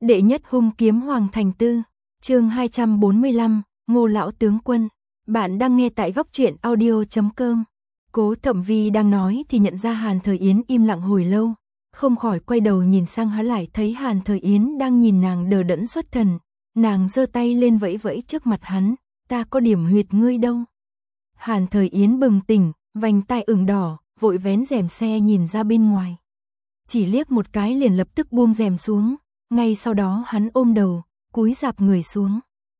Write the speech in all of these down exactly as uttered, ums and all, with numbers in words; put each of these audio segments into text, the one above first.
Đệ nhất hung kiếm Hoàng Thành Tư, chương hai trăm bốn mươi lăm, Ngô lão tướng quân. Bạn đang nghe tại góc truyện audio chấm com. Cố Thẩm Vi đang nói thì nhận ra Hàn Thời Yến im lặng hồi lâu, không khỏi quay đầu nhìn sang hắn, lại thấy Hàn Thời Yến đang nhìn nàng đờ đẫn xuất thần. Nàng giơ tay lên vẫy vẫy trước mặt hắn, ta có điểm huyệt ngươi đâu. Hàn Thời Yến bừng tỉnh, vành tai ửng đỏ, vội vén rèm xe nhìn ra bên ngoài. Chỉ liếc một cái liền lập tức buông rèm xuống, ngay sau đó hắn ôm đầu, cúi rạp người xuống.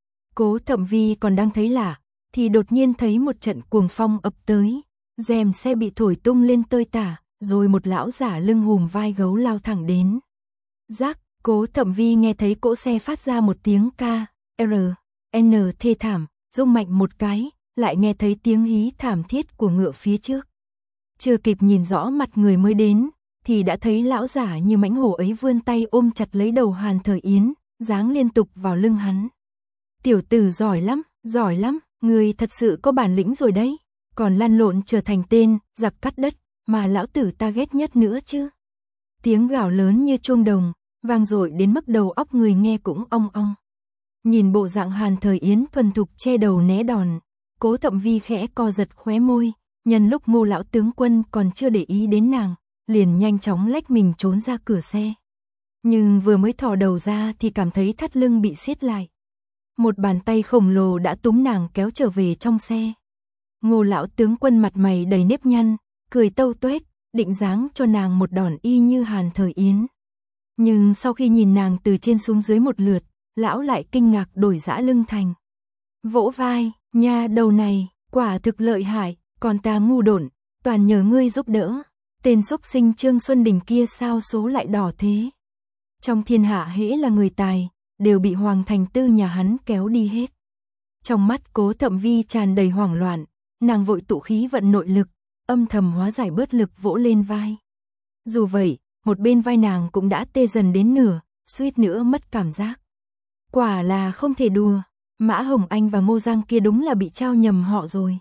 Cố Thẩm Vi còn đang thấy lạ, thì đột nhiên thấy một trận cuồng phong ập tới, rèm xe bị thổi tung lên tơi tả, rồi một lão giả lưng hùm vai gấu lao thẳng đến. Rắc, Cố Thẩm Vi nghe thấy cỗ xe phát ra một tiếng ca, R, N thê thảm, rung mạnh một cái, lại nghe thấy tiếng hí thảm thiết của ngựa phía trước. Chưa kịp nhìn rõ mặt người mới đến, thì đã thấy lão giả như mãnh hổ ấy vươn tay ôm chặt lấy đầu Hàn Thời Yến, giáng liên tục vào lưng hắn. Tiểu tử giỏi lắm, giỏi lắm, người thật sự có bản lĩnh rồi đấy, còn lăn lộn trở thành tên giặc cắt đất mà lão tử ta ghét nhất nữa chứ. Tiếng gào lớn như chuông đồng, vang dội đến mức đầu óc người nghe cũng ong ong. Nhìn bộ dạng Hàn Thời Yến thuần thục che đầu né đòn, Cố Thẩm Vi khẽ co giật khóe môi, nhân lúc Ngô lão tướng quân còn chưa để ý đến nàng, liền nhanh chóng lách mình trốn ra cửa xe. Nhưng vừa mới thò đầu ra thì cảm thấy thắt lưng bị siết lại. Một bàn tay khổng lồ đã túm nàng kéo trở về trong xe. Ngô lão tướng quân mặt mày đầy nếp nhăn, cười tâu tuét, định giáng cho nàng một đòn y như Hàn Thời Yến. Nhưng sau khi nhìn nàng từ trên xuống dưới một lượt, lão lại kinh ngạc đổi dã lưng thành. Vỗ vai, nha đầu này, quả thực lợi hại, còn ta ngu độn, toàn nhờ ngươi giúp đỡ. Tên xúc sinh Trương Xuân Đình kia sao số lại đỏ thế? Trong thiên hạ hễ là người tài, đều bị Hoàng Thành Tư nhà hắn kéo đi hết. Trong mắt Cố Thẩm Vi tràn đầy hoảng loạn, nàng vội tụ khí vận nội lực, âm thầm hóa giải bớt lực vỗ lên vai. Dù vậy, một bên vai nàng cũng đã tê dần đến nửa, suýt nữa mất cảm giác. Quả là không thể đùa, Mã Hồng Anh và Ngô Giang kia đúng là bị trao nhầm họ rồi.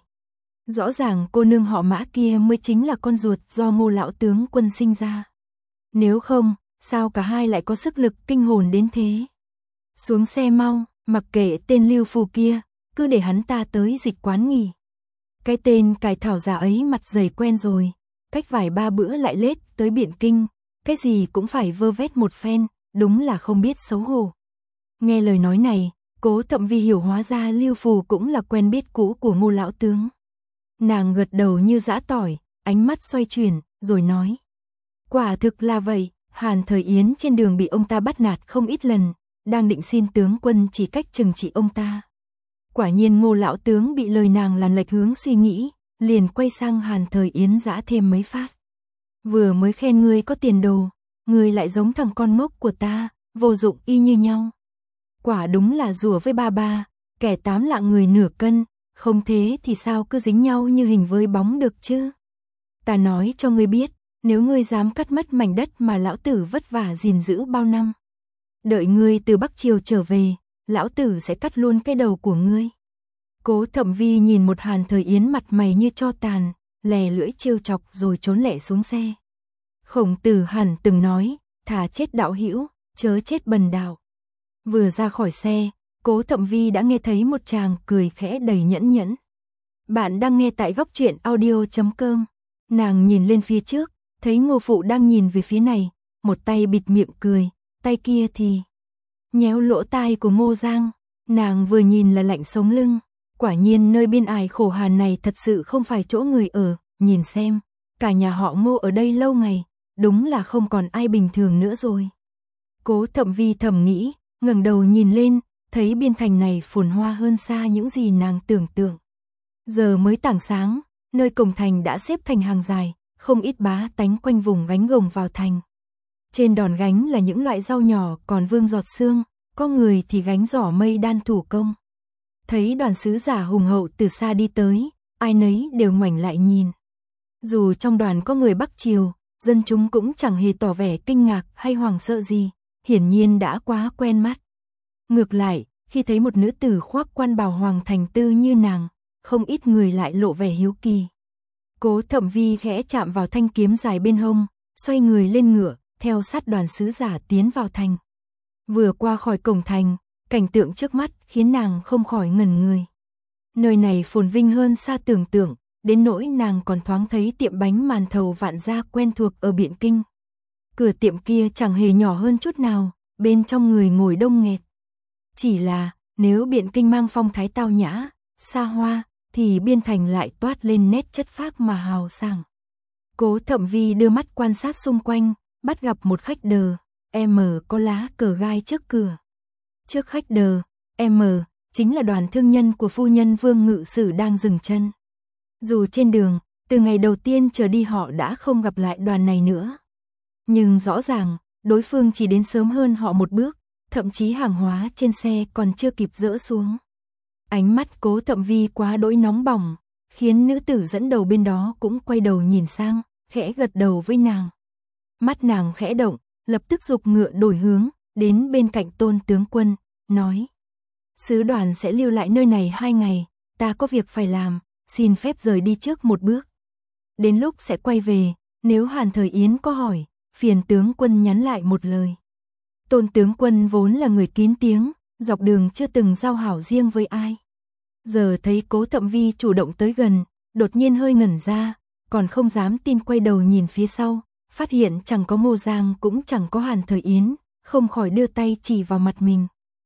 Rõ ràng cô nương họ Mã kia mới chính là con ruột do Ngô lão tướng quân sinh ra. Nếu không, sao cả hai lại có sức lực kinh hồn đến thế? Xuống xe mau, mặc kệ tên Lưu Phù kia, cứ để hắn ta tới dịch quán nghỉ. Cái tên cải thảo giả ấy mặt dày quen rồi, cách vài ba bữa lại lết tới Biện Kinh, cái gì cũng phải vơ vét một phen, đúng là không biết xấu hổ. Nghe lời nói này, Cố Thẩm Vi hiểu hóa ra Lưu Phù cũng là quen biết cũ của Ngô lão tướng. Nàng gật đầu như giã tỏi, ánh mắt xoay chuyển, rồi nói. Quả thực là vậy, Hàn Thời Yến trên đường bị ông ta bắt nạt không ít lần, đang định xin tướng quân chỉ cách trừng trị ông ta. Quả nhiên Ngô lão tướng bị lời nàng làm lệch hướng suy nghĩ, liền quay sang Hàn Thời Yến giã thêm mấy phát. Vừa mới khen ngươi có tiền đồ, ngươi lại giống thằng con ngốc của ta, vô dụng y như nhau. Quả đúng là rùa với ba ba, kẻ tám lạng người nửa cân, không thế thì sao cứ dính nhau như hình với bóng được chứ. Ta nói cho ngươi biết, nếu ngươi dám cắt mất mảnh đất mà lão tử vất vả gìn giữ bao năm, đợi ngươi từ Bắc Triều trở về, lão tử sẽ cắt luôn cái đầu của ngươi. Cố Thẩm Vi nhìn một Hàn Thời Yến mặt mày như tro tàn, lè lưỡi trêu chọc rồi trốn lẹ xuống xe. Khổng Tử hẳn từng nói, thà chết đạo hữu, chớ chết bần đạo. Vừa ra khỏi xe, Cố Thẩm Vi đã nghe thấy một chàng cười khẽ đầy nhẫn nhẫn. Bạn đang nghe tại góc truyện audio chấm com. Nàng nhìn lên phía trước, thấy Ngô phụ đang nhìn về phía này, một tay bịt miệng cười, tay kia thì nhéo lỗ tai của Ngô Giang. Nàng vừa nhìn là lạnh sống lưng, quả nhiên nơi biên ải khổ hàn này thật sự không phải chỗ người ở, nhìn xem, cả nhà họ Ngô ở đây lâu ngày, đúng là không còn ai bình thường nữa rồi. Cố Thẩm Vi thầm nghĩ, ngẩng đầu nhìn lên, thấy biên thành này phồn hoa hơn xa những gì nàng tưởng tượng. Giờ mới tảng sáng, nơi cổng thành đã xếp thành hàng dài, không ít bá tánh quanh vùng gánh gồng vào thành. Trên đòn gánh là những loại rau nhỏ còn vương giọt sương, có người thì gánh giỏ mây đan thủ công. Thấy đoàn sứ giả hùng hậu từ xa đi tới, ai nấy đều ngoảnh lại nhìn. Dù trong đoàn có người Bắc Triều, dân chúng cũng chẳng hề tỏ vẻ kinh ngạc hay hoảng sợ gì, hiển nhiên đã quá quen mắt. Ngược lại, khi thấy một nữ tử khoác quan bào Hoàng Thành Tư như nàng, không ít người lại lộ vẻ hiếu kỳ. Cố Thẩm Vi khẽ chạm vào thanh kiếm dài bên hông, xoay người lên ngựa, theo sát đoàn sứ giả tiến vào thành. Vừa qua khỏi cổng thành, cảnh tượng trước mắt khiến nàng không khỏi ngẩn người. Nơi này phồn vinh hơn xa tưởng tượng, đến nỗi nàng còn thoáng thấy tiệm bánh màn thầu Vạn Gia quen thuộc ở Biện Kinh. Cửa tiệm kia chẳng hề nhỏ hơn chút nào, bên trong người ngồi đông nghẹt. Chỉ là, nếu Biện Kinh mang phong thái tao nhã, xa hoa, thì Biên Thành lại toát lên nét chất phác mà hào sảng. Cố Thẩm Vi đưa mắt quan sát xung quanh, bắt gặp một khách đờ, M có lá cờ gai trước cửa. Trước khách đờ, M, chính là đoàn thương nhân của phu nhân Vương Ngự Sử đang dừng chân. Dù trên đường, từ ngày đầu tiên trở đi họ đã không gặp lại đoàn này nữa. Nhưng rõ ràng, đối phương chỉ đến sớm hơn họ một bước, thậm chí hàng hóa trên xe còn chưa kịp dỡ xuống. Ánh mắt Cố Thẩm Vi quá đỗi nóng bỏng, khiến nữ tử dẫn đầu bên đó cũng quay đầu nhìn sang, khẽ gật đầu với nàng. Mắt nàng khẽ động, lập tức giục ngựa đổi hướng, đến bên cạnh Tôn tướng quân, nói: sứ đoàn sẽ lưu lại nơi này hai ngày, ta có việc phải làm, xin phép rời đi trước một bước. Đến lúc sẽ quay về, nếu Hàn Thời Yến có hỏi, phiền tướng quân nhắn lại một lời. Tôn tướng quân vốn là người kín tiếng, dọc đường chưa từng giao hảo riêng với ai. Giờ thấy Cố Thẩm Vi chủ động tới gần, đột nhiên hơi ngẩn ra, còn không dám tin quay đầu nhìn phía sau, phát hiện chẳng có Ngô Giang cũng chẳng có Hàn Thời Yến, không khỏi đưa tay chỉ vào mặt mình.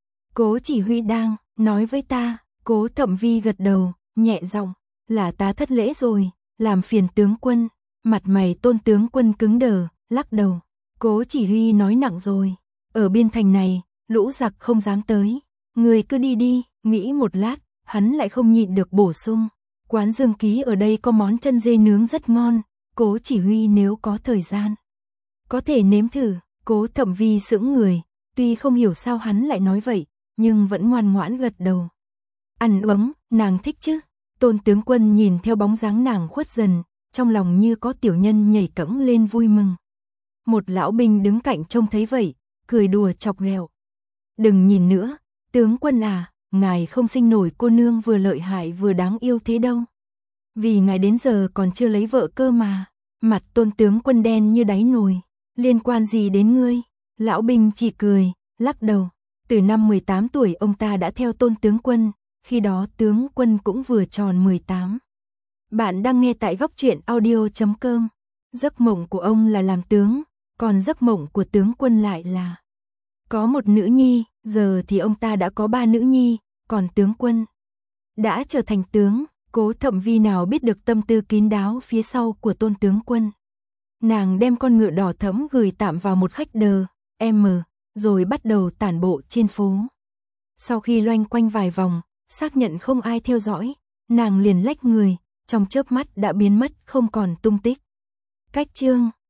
Cố chỉ huy đang nói với ta. Cố Thẩm Vi gật đầu, nhẹ giọng, là ta thất lễ rồi, làm phiền tướng quân. Mặt mày Tôn tướng quân cứng đờ, lắc đầu. Cố chỉ huy nói nặng rồi, ở biên thành này, lũ giặc không dám tới, người cứ đi đi. Nghĩ một lát, hắn lại không nhịn được bổ sung, quán Dương Ký ở đây có món chân dê nướng rất ngon, Cố chỉ huy nếu có thời gian, có thể nếm thử. Cố Thẩm Vi sững người, tuy không hiểu sao hắn lại nói vậy, nhưng vẫn ngoan ngoãn gật đầu. Ăn uống, nàng thích chứ? Tôn tướng quân nhìn theo bóng dáng nàng khuất dần, trong lòng như có tiểu nhân nhảy cẫng lên vui mừng. Một lão binh đứng cạnh trông thấy vậy, cười đùa chọc ghẹo. Đừng nhìn nữa, tướng quân à, ngài không sinh nổi cô nương vừa lợi hại vừa đáng yêu thế đâu. Vì ngài đến giờ còn chưa lấy vợ cơ mà. Mặt Tôn tướng quân đen như đáy nồi. Liên quan gì đến ngươi? Lão binh chỉ cười, lắc đầu. Từ năm mười tám tuổi ông ta đã theo Tôn tướng quân, khi đó tướng quân cũng vừa tròn mười tám. Bạn đang nghe tại góc truyện audio chấm com. Giấc mộng của ông là làm tướng, còn giấc mộng của tướng quân lại là có một nữ nhi. Giờ thì ông ta đã có ba nữ nhi, còn tướng quân đã trở thành tướng. Cố Thẩm Vi nào biết được tâm tư kín đáo phía sau của Tôn tướng quân. Nàng đem con ngựa đỏ thẫm gửi tạm vào một khách đờ, M, rồi bắt đầu tản bộ trên phố. Sau khi loanh quanh vài vòng, xác nhận không ai theo dõi, nàng liền lách người, trong chớp mắt đã biến mất không còn tung tích. Cách chương